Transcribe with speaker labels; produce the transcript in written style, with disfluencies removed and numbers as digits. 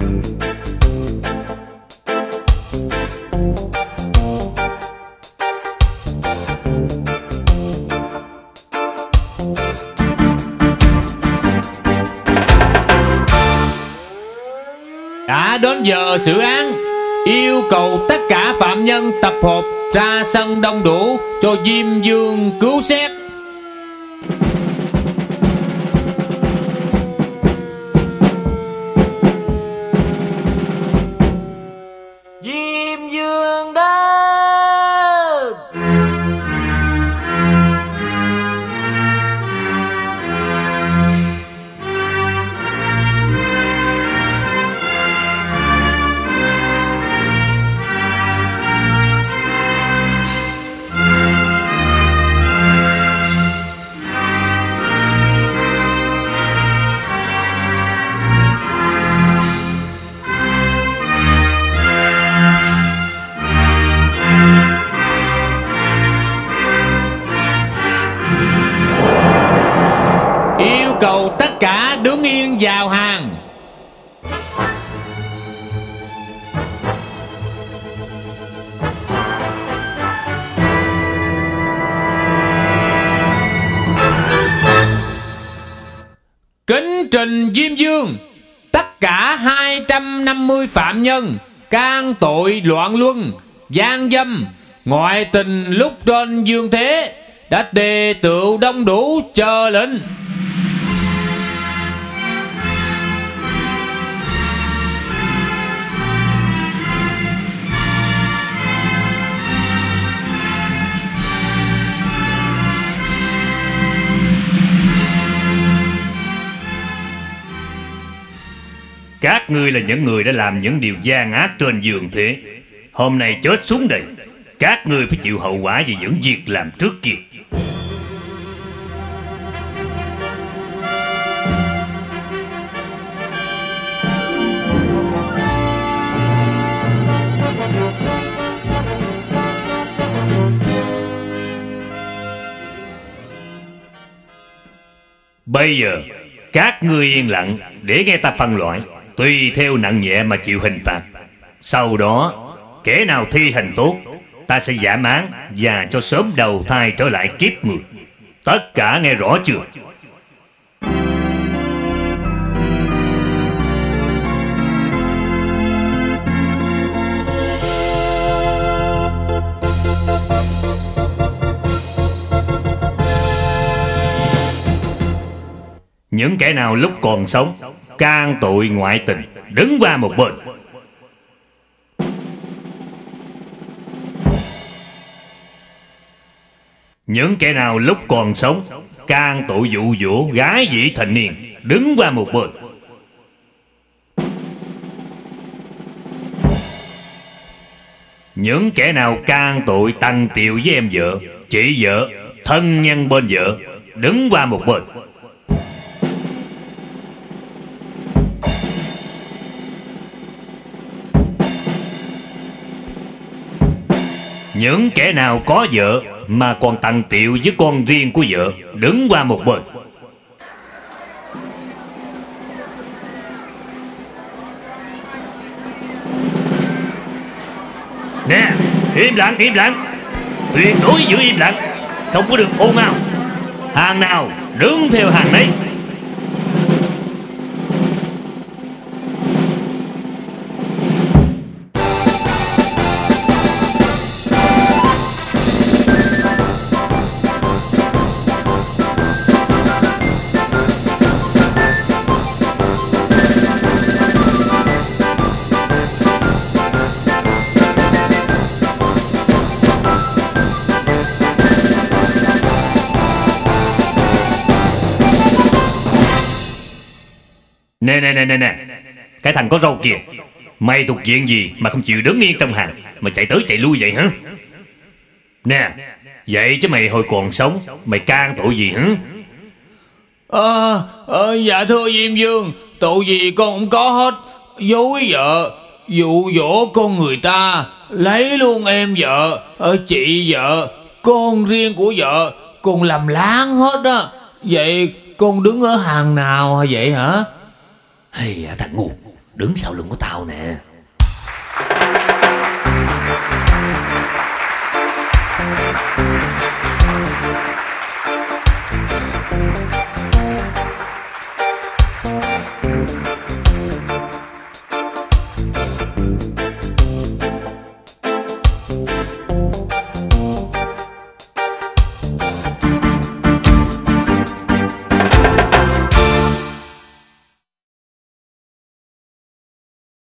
Speaker 1: Đã đến giờ xử án, yêu cầu tất cả phạm nhân tập hợp ra sân đông đủ cho Diêm Dương cứu xét.
Speaker 2: Diêm Dương đến.
Speaker 1: Yêu cầu tất cả đứng yên vào hàng. Kính trình Diêm Dương, tất cả 250 phạm nhân can tội loạn luân, gian dâm, ngoại tình lúc trên dương thế đã tề tựu đông đủ chờ lệnh.
Speaker 3: Các ngươi là những người đã làm những điều gian ác trên giường thế. Hôm nay chết xuống đây, các ngươi phải chịu hậu quả về những việc làm trước kia. Bây giờ các ngươi yên lặng để nghe ta phân loại, tùy theo nặng nhẹ mà chịu hình phạt. Sau đó kẻ nào thi hành tốt, ta sẽ giảm án và cho sớm đầu thai trở lại kiếp người. Tất cả nghe rõ chưa? Những kẻ nào lúc còn sống can tội ngoại tình, đứng qua một bên. Những kẻ nào lúc còn sống can tội dụ dỗ gái vị thành niên, đứng qua một bên. Những kẻ nào can tội tăng tiệu với em vợ, chị vợ, thân nhân bên vợ, đứng qua một bên. Những kẻ nào có vợ mà còn tặng tiệu với con riêng của vợ, đứng qua một bên. Nè, im lặng, tuyệt đối giữ im lặng, không có được ồn ào. Hàng nào đứng theo hàng đấy. Nè, cái thằng có râu kìa, mày thuộc diện gì mà không chịu đứng yên trong hàng, mà chạy tới chạy lui vậy hả? Nè, vậy chứ mày hồi còn sống mày can tội gì hả?
Speaker 1: Dạ thưa Diêm Dương, tội gì con không có hết. Dối vợ, dụ dỗ con người ta, lấy luôn em vợ, chị vợ, con riêng của vợ, con làm láng hết á. Vậy con đứng ở hàng nào vậy hả?
Speaker 3: Hay thằng ngu, đứng sau lưng của tao nè.